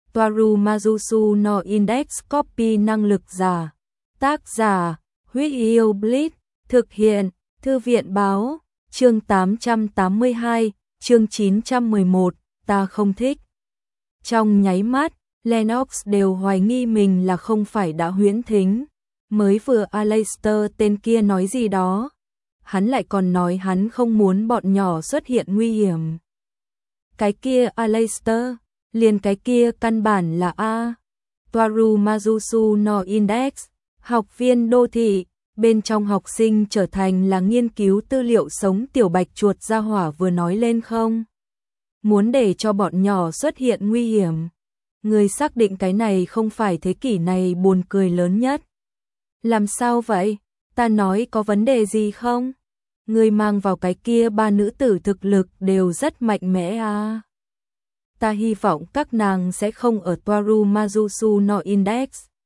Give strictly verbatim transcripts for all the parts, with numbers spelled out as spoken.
Toaru Mazusu no Index Copy năng lực giả. Tác giả, Huyết Yêu Blitz, thực hiện, Thư viện báo, chương tám trăm tám mươi hai, chương chín trăm mười một, ta không thích. Trong nháy mắt, Lennox đều hoài nghi mình là không phải đã huyễn thính. Mới vừa Aleister tên kia nói gì đó, hắn lại còn nói hắn không muốn bọn nhỏ xuất hiện nguy hiểm. Cái kia Aleister, liền cái kia căn bản là A. Toaru Mazusu no Index, học viên đô thị, bên trong học sinh trở thành là nghiên cứu tư liệu sống tiểu bạch chuột gia hỏa vừa nói lên không? Muốn để cho bọn nhỏ xuất hiện nguy hiểm. Người xác định cái này không phải thế kỷ này buồn cười lớn nhất. Làm sao vậy? Ta nói có vấn đề gì không? Người mang vào cái kia ba nữ tử thực lực đều rất mạnh mẽ à. Ta hy vọng các nàng sẽ không ở Toaru Mazusu no Index.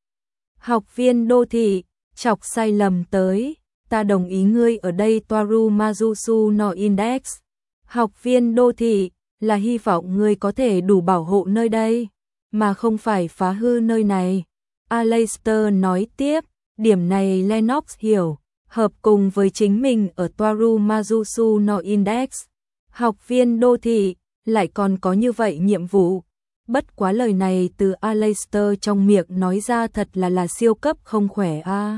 Học viên đô thị, chọc sai lầm tới, ta đồng ý ngươi ở đây Toaru Mazusu no Index. Học viên đô thị, là hy vọng ngươi có thể đủ bảo hộ nơi đây, mà không phải phá hư nơi này. Aleister nói tiếp, điểm này Lennox hiểu, hợp cùng với chính mình ở Toaru Mazusu no Index. Học viên đô thị, lại còn có như vậy nhiệm vụ. Bất quá lời này từ Aleister trong miệng nói ra thật là là siêu cấp không khỏe a. À.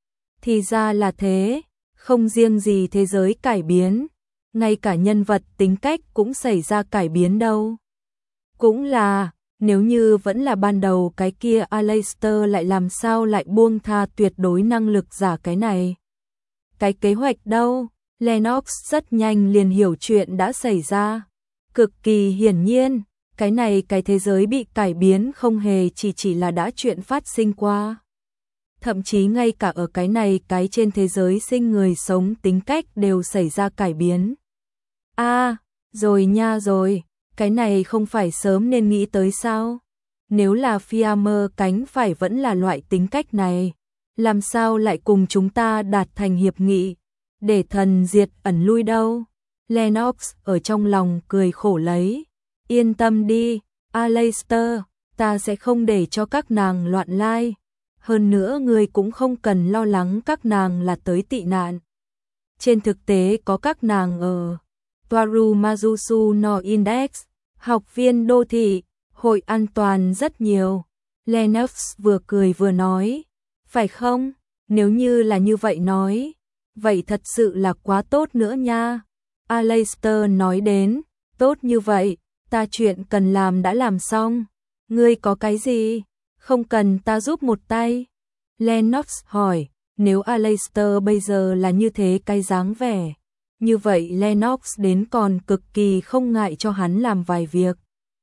Thì ra là thế, không riêng gì thế giới cải biến, ngay cả nhân vật tính cách cũng xảy ra cải biến đâu. Cũng là, nếu như vẫn là ban đầu cái kia Aleister lại làm sao lại buông tha tuyệt đối năng lực giả cái này. Cái kế hoạch đâu, Lennox rất nhanh liền hiểu chuyện đã xảy ra. Cực kỳ hiển nhiên, cái này cái thế giới bị cải biến không hề chỉ chỉ là đã chuyện phát sinh qua. Thậm chí ngay cả ở cái này cái trên thế giới sinh người sống tính cách đều xảy ra cải biến. A, à, rồi nha rồi, cái này không phải sớm nên nghĩ tới sao? Nếu là Fiammer cánh phải vẫn là loại tính cách này, làm sao lại cùng chúng ta đạt thành hiệp nghị, để thần diệt ẩn lui đâu? Lennox ở trong lòng cười khổ lấy. Yên tâm đi, Aleister, ta sẽ không để cho các nàng loạn lai. Hơn nữa ngươi cũng không cần lo lắng các nàng là tới tị nạn. Trên thực tế có các nàng ở Toaru Mazusu no Index, học viên đô thị, hội an toàn rất nhiều. Lennox vừa cười vừa nói, phải không? Nếu như là như vậy nói, vậy thật sự là quá tốt nữa nha. Aleister nói đến, tốt như vậy, ta chuyện cần làm đã làm xong. Ngươi có cái gì? Không cần ta giúp một tay. Lennox hỏi, nếu Aleister bây giờ là như thế cái dáng vẻ, như vậy Lennox đến còn cực kỳ không ngại cho hắn làm vài việc.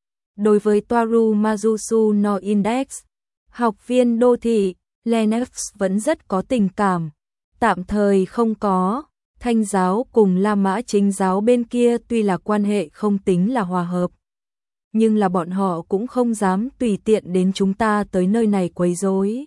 Đối với Toaru Mazusu no Index, học viên đô thị, Lennox vẫn rất có tình cảm. Tạm thời không có. Thanh giáo cùng La Mã Chính giáo bên kia tuy là quan hệ không tính là hòa hợp, nhưng là bọn họ cũng không dám tùy tiện đến chúng ta tới nơi này quấy rối.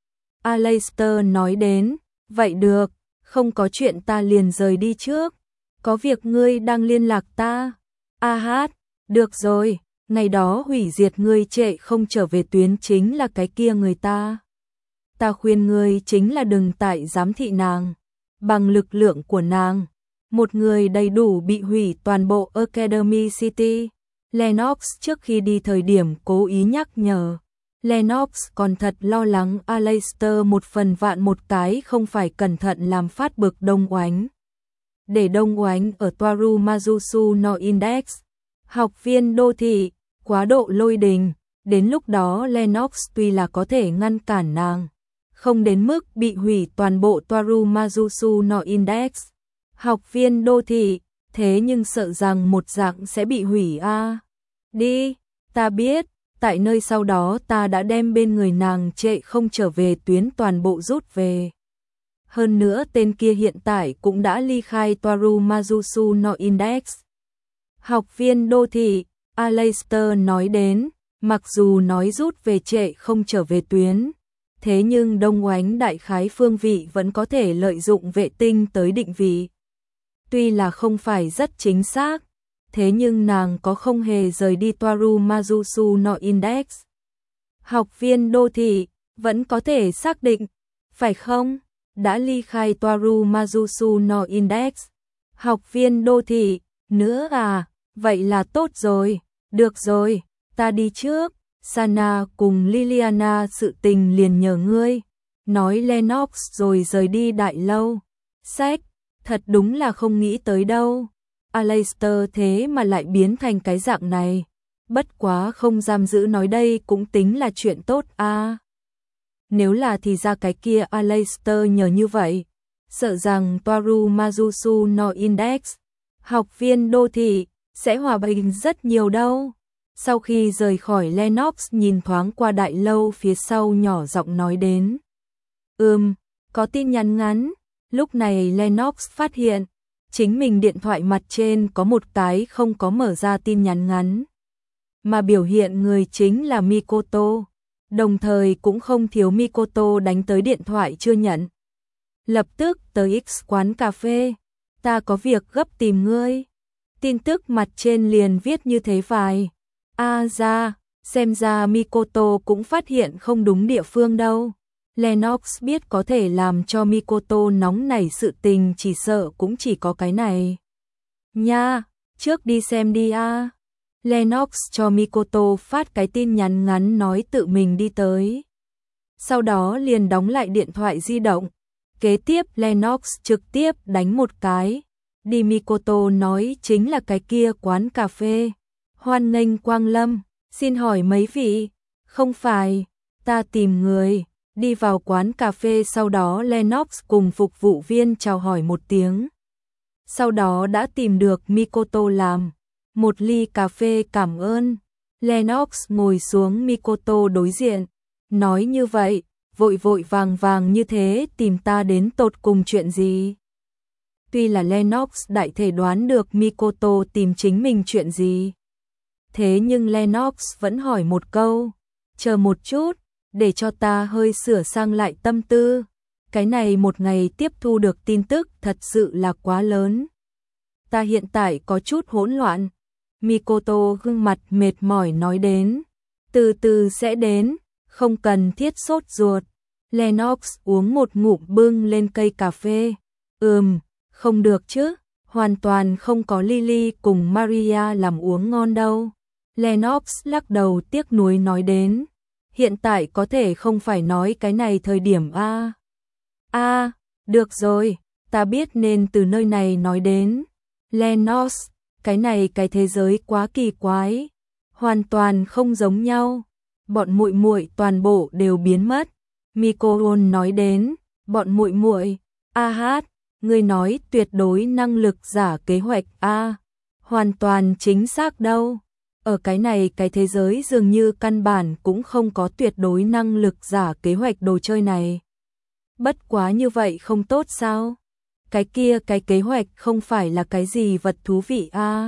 Aleister nói đến, vậy được, không có chuyện ta liền rời đi trước, có việc ngươi đang liên lạc ta. A hát, được rồi, ngày đó hủy diệt ngươi trệ không trở về tuyến chính là cái kia người ta. Ta khuyên ngươi chính là đừng tại giám thị nàng. Bằng lực lượng của nàng, một người đầy đủ bị hủy toàn bộ Academy City. Lennox trước khi đi thời điểm cố ý nhắc nhở. Lennox còn thật lo lắng Aleister một phần vạn một cái không phải cẩn thận làm phát bực Đông Oánh. Để Đông Oánh ở Toaru Mazusu no Index, học viên đô thị, quá độ lôi đình, đến lúc đó Lennox tuy là có thể ngăn cản nàng, không đến mức bị hủy toàn bộ Toaru Mazusu no Index. Học viên đô thị, thế nhưng sợ rằng một dạng sẽ bị hủy a. À. Đi, ta biết, tại nơi sau đó ta đã đem bên người nàng trệ không trở về tuyến toàn bộ rút về. Hơn nữa tên kia hiện tại cũng đã ly khai Toaru Mazusu no Index. Học viên đô thị, Aleister nói đến, mặc dù nói rút về trệ không trở về tuyến, thế nhưng Đông Oánh đại khái phương vị vẫn có thể lợi dụng vệ tinh tới định vị. Tuy là không phải rất chính xác, thế nhưng nàng có không hề rời đi Toaru Mazusu no Index. Học viên đô thị, vẫn có thể xác định, phải không? Đã ly khai Toaru Majusu no Index. Học viên đô thị, nữa à, vậy là tốt rồi, được rồi, ta đi trước, Sana cùng Liliana sự tình liền nhờ ngươi, nói Lennox rồi rời đi đại lâu. Sách, thật đúng là không nghĩ tới đâu, Aleister thế mà lại biến thành cái dạng này, bất quá không giam giữ nói đây cũng tính là chuyện tốt a. À. Nếu là thì ra cái kia Aleister nhờ như vậy, sợ rằng Toaru Majusu no Index, học viên đô thị, sẽ hòa bình rất nhiều đâu. Sau khi rời khỏi Lennox nhìn thoáng qua đại lâu phía sau nhỏ giọng nói đến. Ừm, có tin nhắn ngắn. Lúc này Lennox phát hiện, chính mình điện thoại mặt trên có một cái không có mở ra tin nhắn ngắn. Mà biểu hiện người chính là Mikoto. Đồng thời cũng không thiếu Mikoto đánh tới điện thoại chưa nhận. Lập tức tới X quán cà phê. Ta có việc gấp tìm ngươi. Tin tức mặt trên liền viết như thế vài. A ra, xem ra Mikoto cũng phát hiện không đúng địa phương đâu. Lennox biết có thể làm cho Mikoto nóng nảy sự tình chỉ sợ cũng chỉ có cái này. Nha, trước đi xem đi a. Lennox cho Mikoto phát cái tin nhắn ngắn nói tự mình đi tới. Sau đó liền đóng lại điện thoại di động. Kế tiếp Lennox trực tiếp đánh một cái. Đi Mikoto nói chính là cái kia quán cà phê. Hoan nghênh quang lâm, xin hỏi mấy vị? Không phải, ta tìm người. Đi vào quán cà phê sau đó Lennox cùng phục vụ viên chào hỏi một tiếng. Sau đó đã tìm được Mikoto làm. Một ly cà phê cảm ơn. Lennox ngồi xuống Mikoto đối diện. Nói như vậy, vội vội vàng vàng như thế tìm ta đến tột cùng chuyện gì? Tuy là Lennox đại thể đoán được Mikoto tìm chính mình chuyện gì. Thế nhưng Lennox vẫn hỏi một câu. Chờ một chút, để cho ta hơi sửa sang lại tâm tư. Cái này một ngày tiếp thu được tin tức thật sự là quá lớn. Ta hiện tại có chút hỗn loạn. Mikoto gương mặt mệt mỏi nói đến. Từ từ sẽ đến, không cần thiết sốt ruột. Lennox uống một ngụm bưng lên cây cà phê. Ừm, không được chứ, hoàn toàn không có Lily cùng Maria làm uống ngon đâu. Lennox lắc đầu tiếc nuối nói đến. Hiện tại có thể không phải nói cái này thời điểm a. A, được rồi, ta biết nên từ nơi này nói đến. Lennox, cái này cái thế giới quá kỳ quái, hoàn toàn không giống nhau. Bọn muội muội toàn bộ đều biến mất. Mikoto nói đến, bọn muội muội, a hát, ngươi nói tuyệt đối năng lực giả kế hoạch a, hoàn toàn chính xác đâu. Ở cái này cái thế giới dường như căn bản cũng không có tuyệt đối năng lực giả kế hoạch đồ chơi này. Bất quá như vậy không tốt sao? Cái kia cái kế hoạch không phải là cái gì vật thú vị a? À?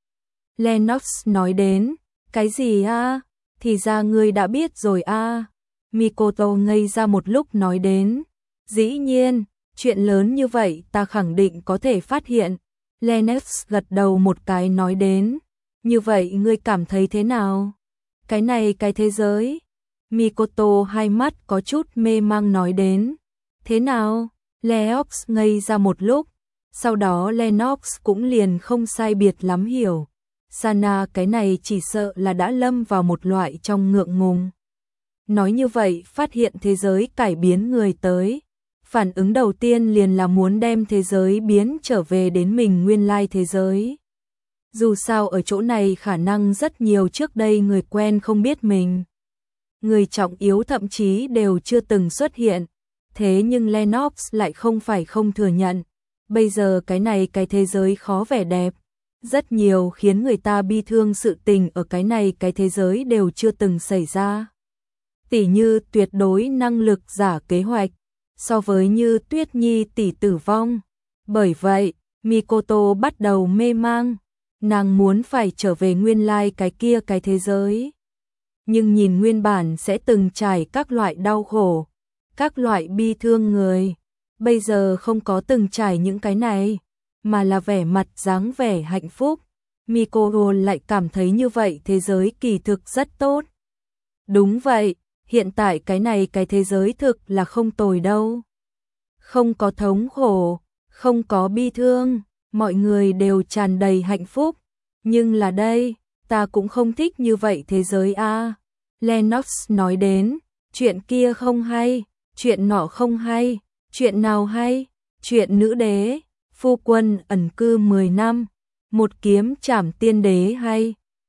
Lennox nói đến, cái gì a? À? Thì ra ngươi đã biết rồi a. À? Mikoto ngây ra một lúc nói đến, dĩ nhiên, chuyện lớn như vậy ta khẳng định có thể phát hiện. Lennox gật đầu một cái nói đến. Như vậy ngươi cảm thấy thế nào? Cái này cái thế giới? Mikoto hai mắt có chút mê mang nói đến. Thế nào? Lennox ngây ra một lúc. Sau đó Lennox cũng liền không sai biệt lắm hiểu. Sana cái này chỉ sợ là đã lâm vào một loại trong ngượng ngùng. Nói như vậy phát hiện thế giới cải biến người tới. Phản ứng đầu tiên liền là muốn đem thế giới biến trở về đến mình nguyên lai thế giới. Dù sao ở chỗ này khả năng rất nhiều trước đây người quen không biết mình. Người trọng yếu thậm chí đều chưa từng xuất hiện. Thế nhưng Lennox lại không phải không thừa nhận. Bây giờ cái này cái thế giới khó vẻ đẹp. Rất nhiều khiến người ta bi thương sự tình ở cái này cái thế giới đều chưa từng xảy ra. Tỉ như tuyệt đối năng lực giả kế hoạch. So với như Tuyết Nhi tỷ tử vong. Bởi vậy, Mikoto bắt đầu mê mang. Nàng muốn phải trở về nguyên lai cái kia cái thế giới. Nhưng nhìn nguyên bản sẽ từng trải các loại đau khổ, các loại bi thương người. Bây giờ không có từng trải những cái này, mà là vẻ mặt dáng vẻ hạnh phúc. Mikoto lại cảm thấy như vậy thế giới kỳ thực rất tốt. Đúng vậy, hiện tại cái này cái thế giới thực là không tồi đâu. Không có thống khổ, không có bi thương, mọi người đều tràn đầy hạnh phúc. Nhưng là đây, ta cũng không thích như vậy thế giới a. Lennox nói đến, chuyện kia không hay, chuyện nọ không hay, chuyện nào hay, chuyện nữ đế, phu quân ẩn cư mười năm, một kiếm trảm tiên đế hay.